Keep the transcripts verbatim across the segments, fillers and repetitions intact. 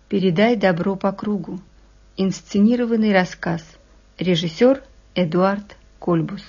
Передай добро по кругу. Инсценированный рассказ. Режиссер Эдуард Кольбус.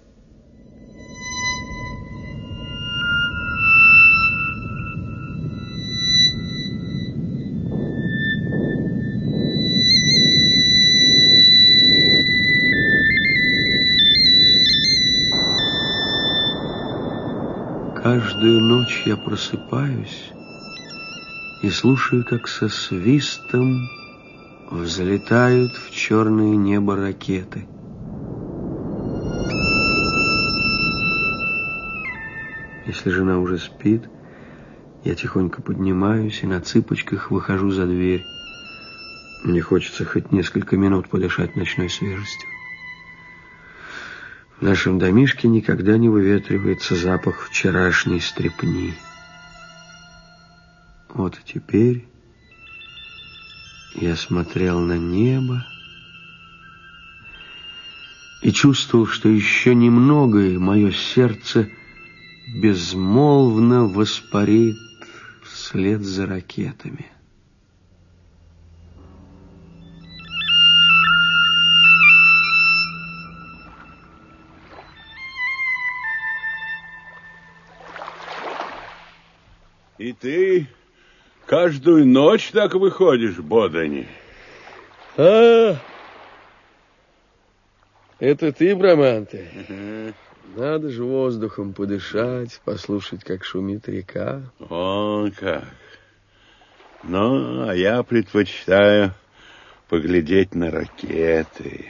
Каждую ночь я просыпаюсь и слушаю, как со свистом взлетают в черное небо ракеты. Если жена уже спит, я тихонько поднимаюсь и на цыпочках выхожу за дверь. Мне хочется хоть несколько минут подышать ночной свежестью. В нашем домишке никогда не выветривается запах вчерашней стрепни. Вот и теперь я смотрел на небо и чувствовал, что еще немного, и мое сердце безмолвно воспарит вслед за ракетами. И ты каждую ночь так выходишь, Бодани? А, это ты, Браманте? Uh-huh. Надо же воздухом подышать, послушать, как шумит река. О, как! Ну, а я предпочитаю поглядеть на ракеты.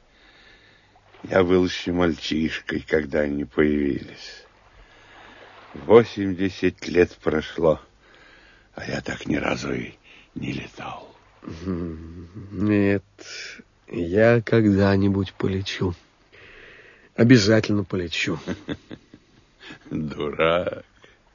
Я был еще мальчишкой, когда они появились. Восемьдесят лет прошло, а я так ни разу и не летал. Нет, я когда-нибудь полечу. Обязательно полечу. Дурак.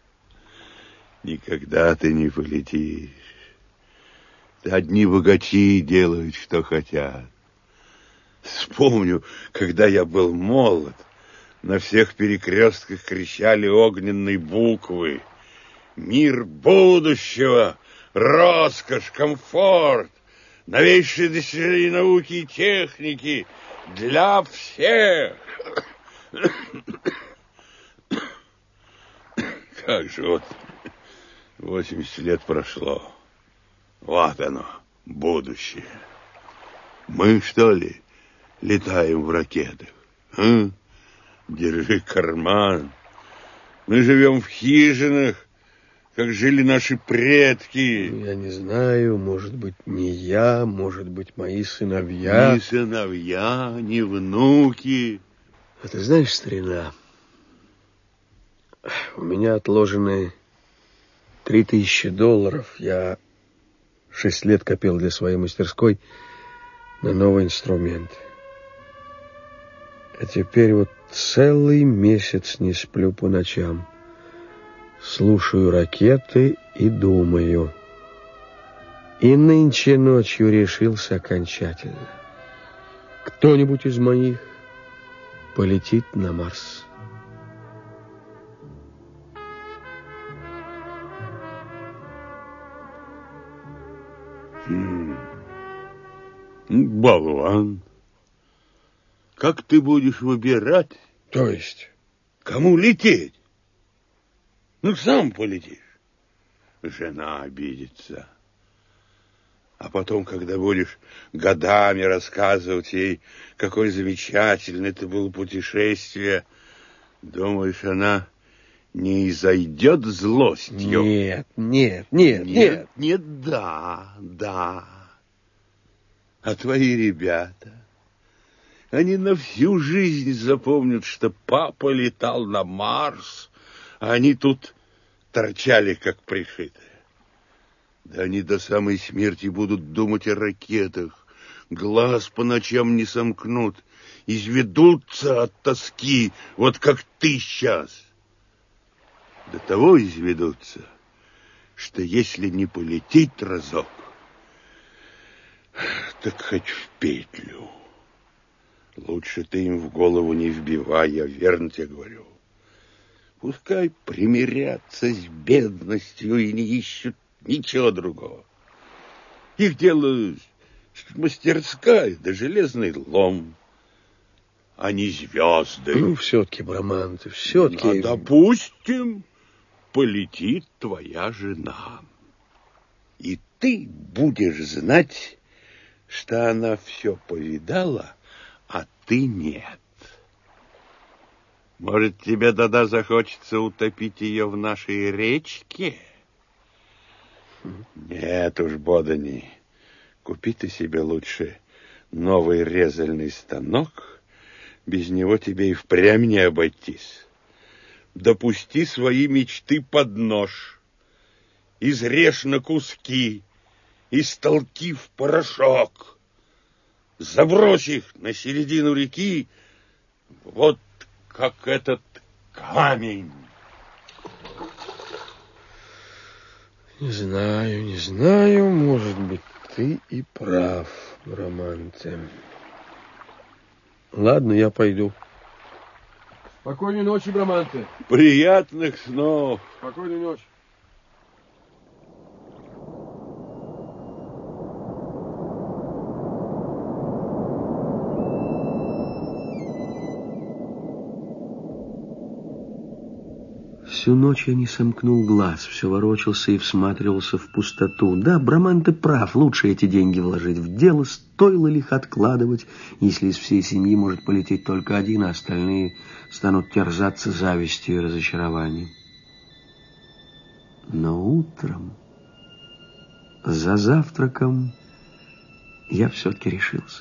Никогда ты не полетишь. Одни богачи делают, что хотят. Вспомню, когда я был молод, на всех перекрестках кричали огненные буквы. Мир будущего, роскошь, комфорт, новейшие достижения науки и техники для всех. Как же вот восемьдесят лет прошло. Вот оно, будущее. Мы, что ли, летаем в ракетах? А? Держи карман. Мы живем в хижинах, как жили наши предки. Я не знаю, может быть, не я, может быть, мои сыновья. Ни сыновья, ни внуки. А ты знаешь, старина, у меня отложены три тысячи долларов. Я шесть лет копил для своей мастерской на новый инструмент. А теперь вот целый месяц не сплю по ночам. Слушаю ракеты и думаю. И нынче ночью решился окончательно. Кто-нибудь из моих полетит на Марс. Хм. Болван. Как ты будешь выбирать? То есть? Кому лететь? Ну, сам полетишь. Жена обидится. А потом, когда будешь годами рассказывать ей, какое замечательное это было путешествие, думаешь, она не изойдет злостью? Нет, нет, нет, нет. Нет, нет, да, да. А твои ребята... Они на всю жизнь запомнят, что папа летал на Марс, а они тут торчали, как пришитые. Да они до самой смерти будут думать о ракетах, глаз по ночам не сомкнут, изведутся от тоски, вот как ты сейчас. До того изведутся, что если не полететь разок, так хоть в петлю. Лучше ты им в голову не вбивай, я верно тебе говорю. Пускай примирятся с бедностью и не ищут ничего другого. Их дело мастерская, да железный лом, а не звезды. Ну, все-таки, Браманте, все-таки... А, допустим, полетит твоя жена. И ты будешь знать, что она все повидала, а ты нет. Может, тебе тогда захочется утопить ее в нашей речке? Нет уж, Бодани, купи ты себе лучше новый резальный станок, без него тебе и впрямь не обойтись. Допусти свои мечты под нож, изрежь на куски, истолки в порошок, забрось их на середину реки, вот как этот камень. Не знаю, не знаю, может быть, ты и прав, Браманте. Ладно, я пойду. Спокойной ночи, Браманте. Приятных снов. Спокойной ночи. Всю ночь я не сомкнул глаз, все ворочался и всматривался в пустоту. Да, Браманте прав, лучше эти деньги вложить в дело, стоило ли их откладывать, если из всей семьи может полететь только один, а остальные станут терзаться завистью и разочарованием. Но утром, за завтраком, я все-таки решился.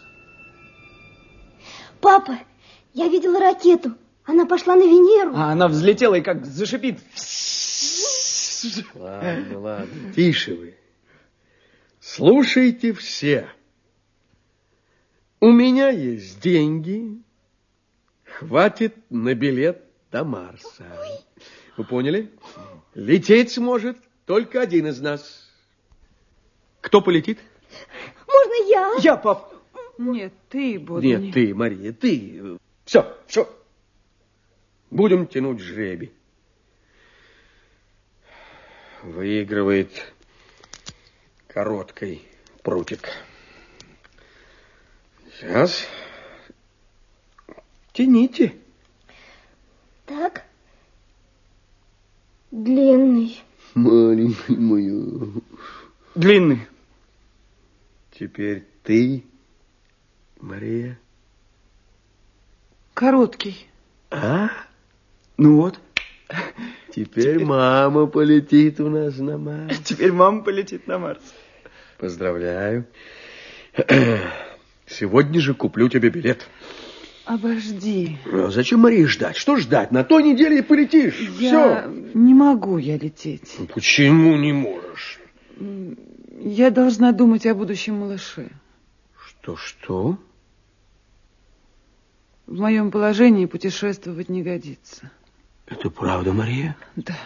Папа, я видела ракету. Она пошла на Венеру. А она взлетела и как зашипит. Ладно, ладно, тише вы. Слушайте все. У меня есть деньги. Хватит на билет до Марса. Вы поняли? Лететь сможет только один из нас. Кто полетит? Можно я? Я, пап. Нет, ты, Бодани. Нет, ты, Мария, ты. Все, все. Будем тянуть жребий. Выигрывает короткий прутик. Сейчас. Тяните. Так. Длинный. Маленький моя. Длинный. Теперь ты, Мария. Короткий. А? Ну вот. Теперь, Теперь мама полетит у нас на Марс. Теперь мама полетит на Марс. Поздравляю. Сегодня же куплю тебе билет. Обожди. А зачем, Марии, ждать? Что ждать? На той неделе и полетишь. Я Все. не могу я лететь. Почему не можешь? Я должна думать о будущем малыше. Что-что? В моем положении путешествовать не годится. Это правда, Мария? Да.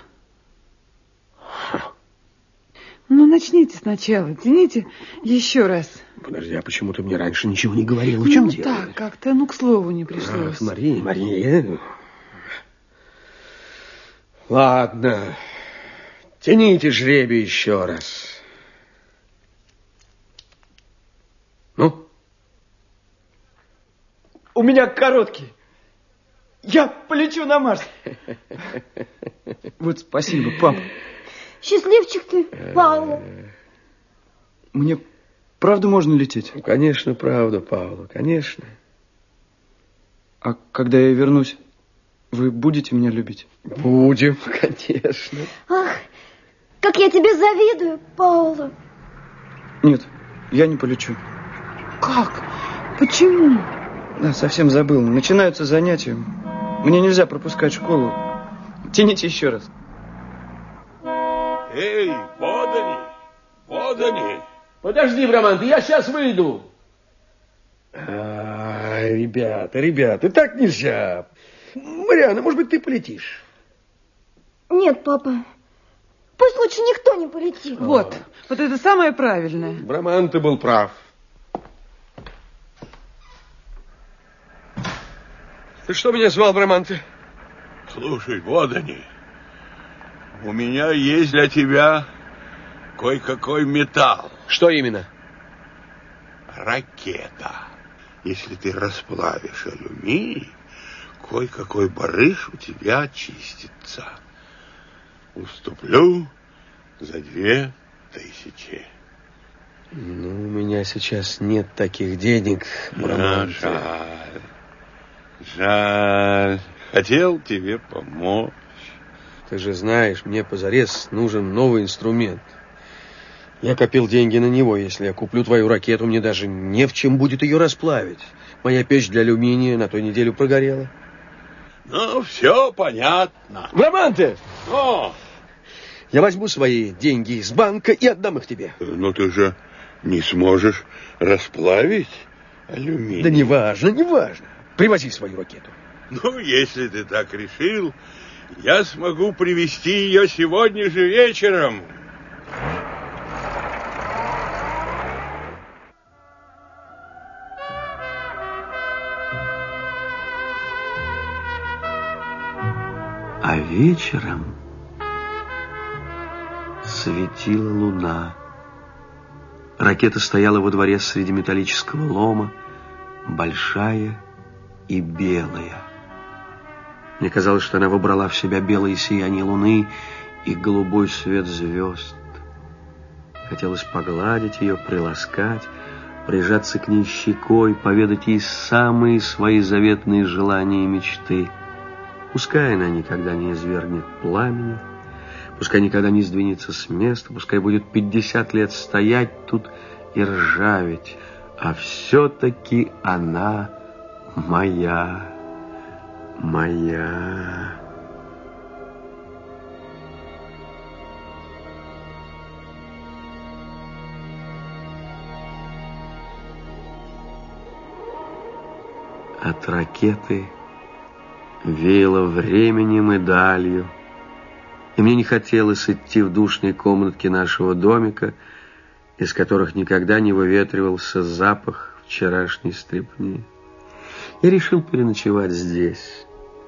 Ну, начните сначала, тяните еще раз. Подожди, а почему ты мне раньше ничего не говорила? В чем ну, дело? так, как-то, ну, к слову не пришлось. Ах, Мария, Мария. Ладно. Тяните жребий еще раз. Ну? У меня короткий. Я полечу на Марс. Вот спасибо, пап. Счастливчик ты, Пауло. Мне правда можно лететь? Ну, конечно, правда, Пауло, конечно. А когда я вернусь, вы будете меня любить? Будем, конечно. Ах, как я тебе завидую, Пауло. Нет, я не полечу. Как? Почему? Да, совсем забыл. Начинаются занятия. Мне нельзя пропускать школу. Тяните еще раз. Эй, Бодани, Бодани. Подожди, Браманте, я сейчас выйду. А, ребята, ребята, так нельзя. Марианна, может быть, ты полетишь? Нет, папа. Пусть лучше никто не полетит. Вот, вот это самое правильное. Браманте был прав. Ты что меня звал, Браманте? Слушай, Бодани, у меня есть для тебя кое-какой металл. Что именно? ракета. Если ты расплавишь алюминий, кой-какой барыш у тебя очистится. Уступлю за две тысячи. Ну, у меня сейчас нет таких денег, Браманте. Жаль. Жаль. Хотел тебе помочь. Ты же знаешь, мне позарез нужен новый инструмент. Я копил деньги на него. Если я куплю твою ракету, мне даже не в чем будет ее расплавить. Моя печь для алюминия на той неделю прогорела. Ну, все понятно. Браманте! О! Я возьму свои деньги из банка и отдам их тебе. Но ты же не сможешь расплавить алюминий. Да неважно, неважно. Привози свою ракету. Ну, если ты так решил, я смогу привезти ее сегодня же вечером. А вечером светила луна. Ракета стояла во дворе среди металлического лома, большая и белая. Мне казалось, что она вобрала в себя белое сияние луны и голубой свет звезд. Хотелось погладить ее, приласкать, прижаться к ней щекой, поведать ей самые свои заветные желания и мечты. Пускай она никогда не извергнет пламени, пускай никогда не сдвинется с места, пускай будет пятьдесят лет стоять тут и ржаветь, а все-таки она моя, моя. От ракеты веяло временем и далью, и мне не хотелось идти в душные комнатки нашего домика, из которых никогда не выветривался запах вчерашней стрепни. Я решил переночевать здесь.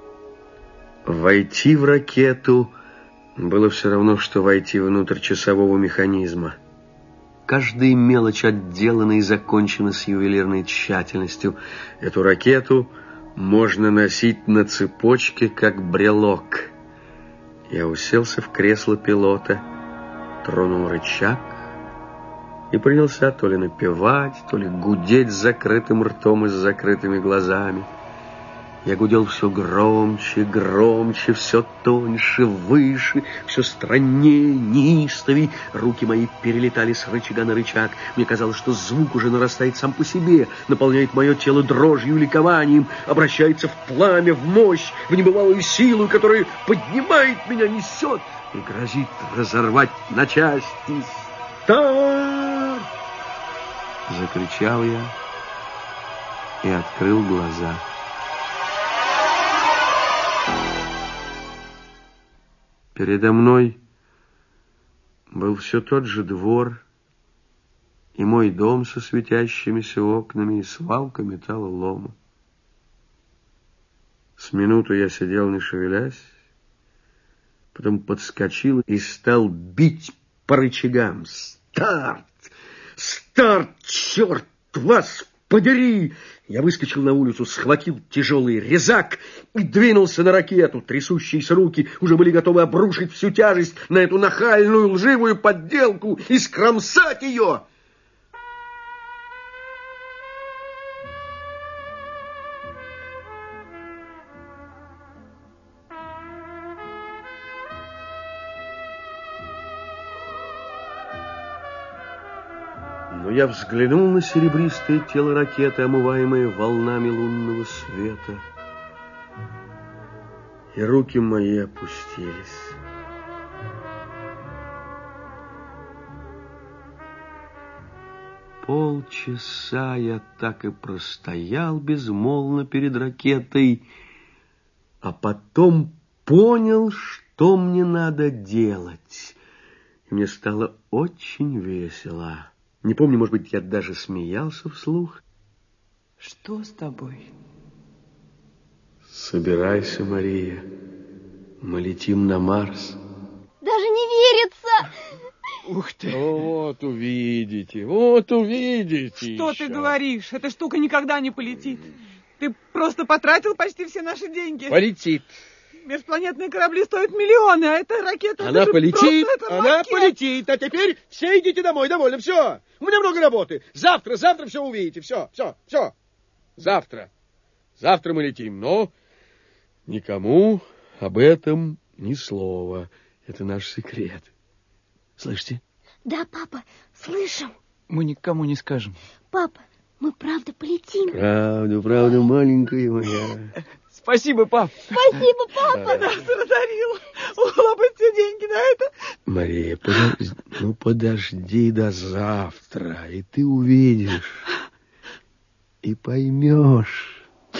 Войти в ракету было все равно, что войти внутрь часового механизма. Каждая мелочь отделана и закончена с ювелирной тщательностью. Эту ракету можно носить на цепочке, как брелок. Я уселся в кресло пилота, тронул рычаг и принялся то ли напевать, то ли гудеть с закрытым ртом и с закрытыми глазами. Я гудел все громче, громче, все тоньше, выше, все страннее, неистовей. Руки мои перелетали с рычага на рычаг. Мне казалось, что звук уже нарастает сам по себе, наполняет мое тело дрожью и ликованием, обращается в пламя, в мощь, в небывалую силу, которая поднимает меня, несет и грозит разорвать на части. «Старт!» — закричал я и открыл глаза. Передо мной был все тот же двор и мой дом со светящимися окнами и свалка металлолома. С минуту я сидел, не шевелясь, потом подскочил и стал бить по рычагам. «Старт! Старт! Черт вас подери!» Я выскочил на улицу, схватил тяжелый резак и двинулся на ракету. Трясущиеся руки уже были готовы обрушить всю тяжесть на эту нахальную лживую подделку и скромсать ее. Но я взглянул на серебристое тело ракеты, омываемое волнами лунного света, и руки мои опустились. Полчаса я так и простоял безмолвно перед ракетой, а потом понял, что мне надо делать, и мне стало очень весело. Не помню, может быть, я даже смеялся вслух. Что с тобой? Собирайся, Мария. Мы летим на Марс. Даже не верится. Ух ты. Вот увидите, вот увидите. Что еще. ты говоришь? Эта штука никогда не полетит. Ты просто потратил почти все наши деньги. Полетит. Межпланетные корабли стоят миллионы, а эта ракета... Она полетит, просто, это она макет. полетит. А теперь все идите домой, довольно, все. У меня много работы. Завтра, завтра все увидите, все, все, все. Завтра. Завтра мы летим, но никому об этом ни слова. Это наш секрет. Слышите? Да, папа, слышим. Мы никому не скажем. Папа, мы правда полетим. Правда, правда, маленькая моя. Спасибо, пап. Спасибо, папа. Нас разорил. Улопать все деньги на это. Мария, подожди, ну подожди до завтра, и ты увидишь, и поймешь.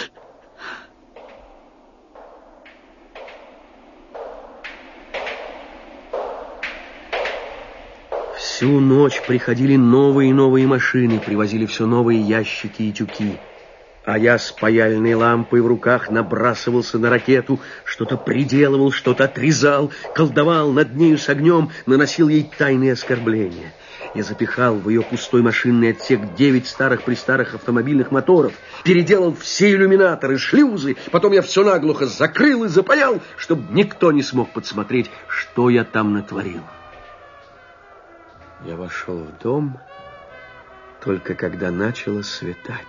Всю ночь приходили новые и новые машины, привозили все новые ящики и тюки. А я с паяльной лампой в руках набрасывался на ракету, что-то приделывал, что-то отрезал, колдовал над нею с огнем, наносил ей тайные оскорбления. Я запихал в ее пустой машинный отсек девять старых-престарых автомобильных моторов, переделал все иллюминаторы, шлюзы, потом я все наглухо закрыл и запаял, чтобы никто не смог подсмотреть, что я там натворил. Я вошел в дом только когда начало светать.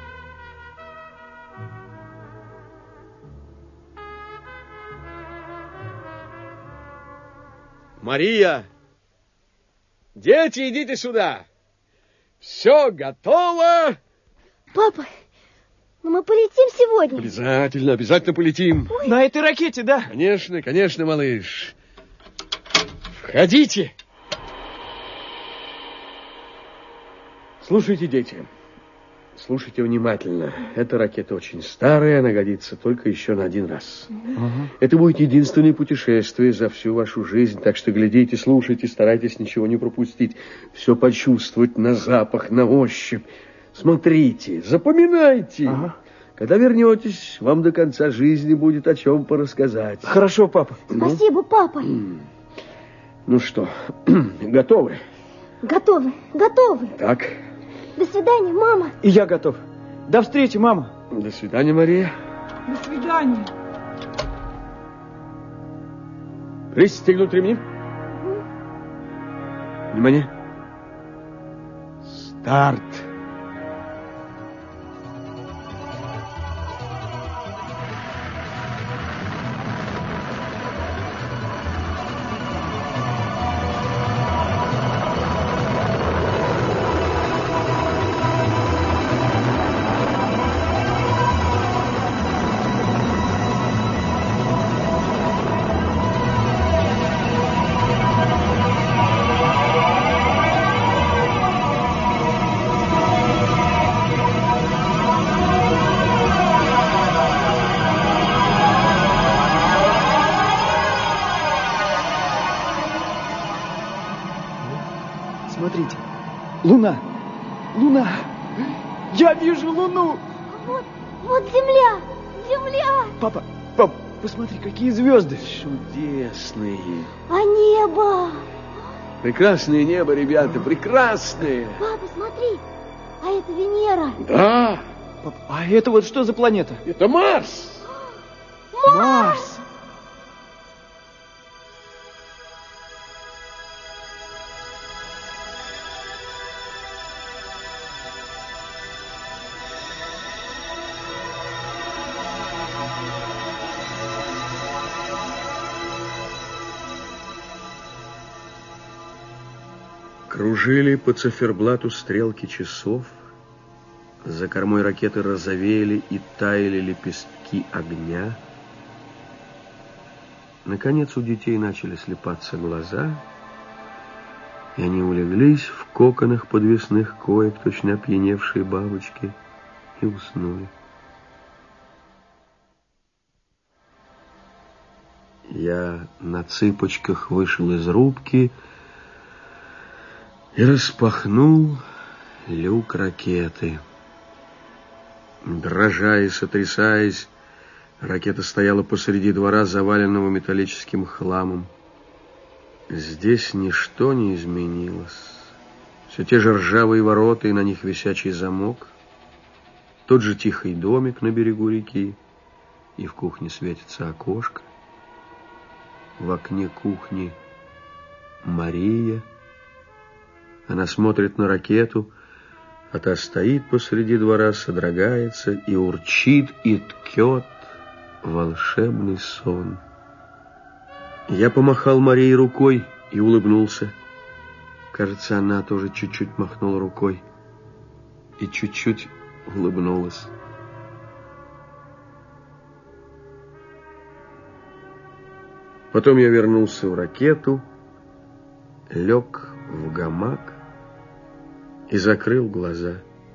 Мария! Дети, идите сюда! Все готово! Папа, но мы полетим сегодня. Обязательно, обязательно полетим. Ой. На этой ракете, да? Конечно, конечно, малыш. Входите. Слушайте, дети. Слушайте внимательно. Эта ракета очень старая, она годится только еще на один раз. Ага. Это будет единственное путешествие за всю вашу жизнь, так что глядите, слушайте, старайтесь ничего не пропустить, все почувствовать на запах, на ощупь. Смотрите, запоминайте. Ага. Когда вернетесь, вам до конца жизни будет о чем порассказать. Хорошо, папа. Спасибо, папа. Ну что, готовы? Готовы, готовы. Так. До свидания, мама. И я готов. До встречи, мама. До свидания, Мария. До свидания. Пристегнуть ремни. Угу. Внимание. Старт. Смотрите. Луна. Луна. Я вижу луну. Вот, вот земля, земля. Папа, пап, посмотри, какие звезды. Чудесные. А небо? Прекрасное небо, ребята, прекрасное. Папа, смотри, а это Венера. Да, Пап, а это вот что за планета? это Марс. Марс. Кружили по циферблату стрелки часов, за кормой ракеты розовели и таяли лепестки огня. Наконец у детей начали слепаться глаза, и они улеглись в коконах подвесных коек, точно опьяневшие бабочки, и уснули. Я на цыпочках вышел из рубки и распахнул люк ракеты. Дрожа и сотрясаясь, ракета стояла посреди двора, заваленного металлическим хламом. Здесь ничто не изменилось. Все те же ржавые ворота, и на них висячий замок. Тот же тихий домик на берегу реки, и в кухне светится окошко. В окне кухни Мария. Она смотрит на ракету, а та стоит посреди двора, содрогается и урчит, и ткет волшебный сон. Я помахал Марии рукой и улыбнулся. Кажется, она тоже чуть-чуть махнула рукой и чуть-чуть улыбнулась. Потом я вернулся в ракету, лег в гамак и закрыл глаза.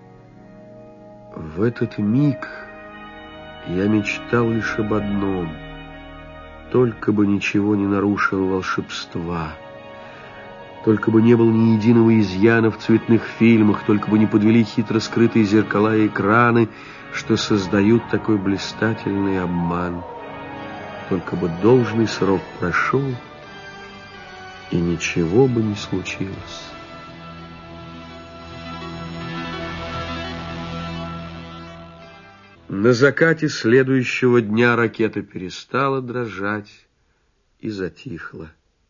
В этот миг я мечтал лишь об одном: только бы ничего не нарушило волшебства, только бы не было ни единого изъяна в цветных фильмах, только бы не подвели хитро скрытые зеркала и экраны, что создают такой блистательный обман. Только бы должный срок прошел, и ничего бы не случилось. На закате следующего дня ракета перестала дрожать и затихла.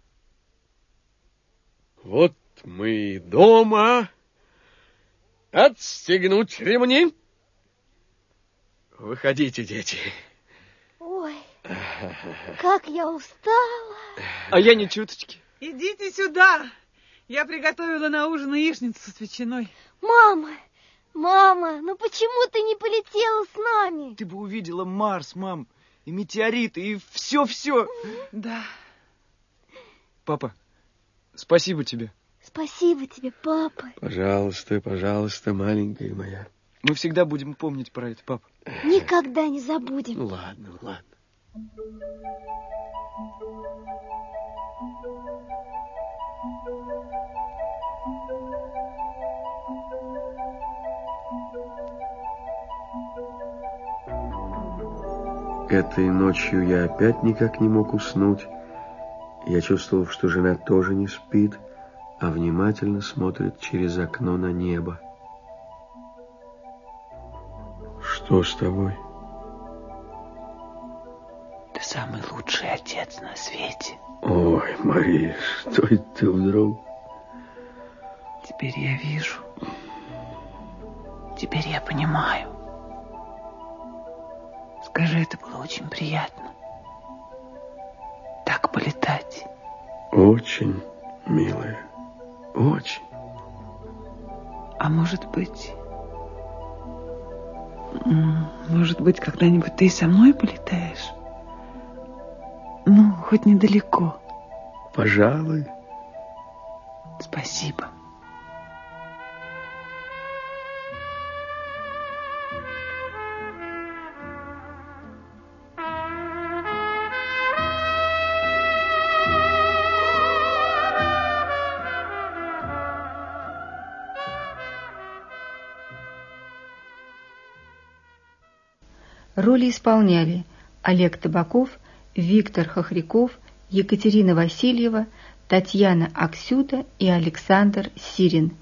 Вот мы и дома. Отстегнуть ремни. Выходите, дети. Ой, как я устала. А я ни чуточки. Идите сюда. Я приготовила на ужин яичницу с ветчиной. Мама, мама, ну почему ты не полетела с нами? Ты бы увидела Марс, мам, и метеориты, и все-все. Да. Папа, спасибо тебе. Спасибо тебе, папа. Пожалуйста, пожалуйста, маленькая моя. Мы всегда будем помнить про это, папа. Никогда не забудем. Ну ладно, ладно. Этой ночью я опять никак не мог уснуть. Я чувствовал, что жена тоже не спит, а внимательно смотрит через окно на небо. Что с тобой? Ты самый лучший отец на свете. Ой, Мария, что это ты вдруг? Теперь я вижу. Теперь я понимаю. Скажи, это было очень приятно. Так полетать. Очень, милая, очень. А может быть... Может быть, когда-нибудь ты и со мной полетаешь? Ну, хоть недалеко. Пожалуй. Спасибо. Роли исполняли Олег Табаков, Виктор Хохряков, Екатерина Васильева, Татьяна Аксюта и Александр Сирин.